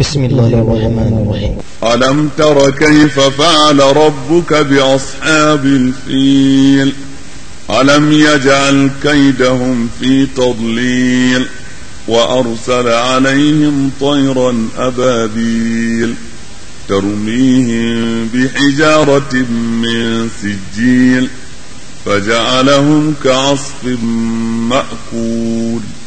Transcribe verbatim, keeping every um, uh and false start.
بسم الله الرحمن الرحيم. ألم تر كيف فعل ربك بأصحاب الفيل ألم يجعل كيدهم في تضليل وأرسل عليهم طيرا أبابيل ترميهم بحجارة من سجيل فجعلهم كعصف مأكول.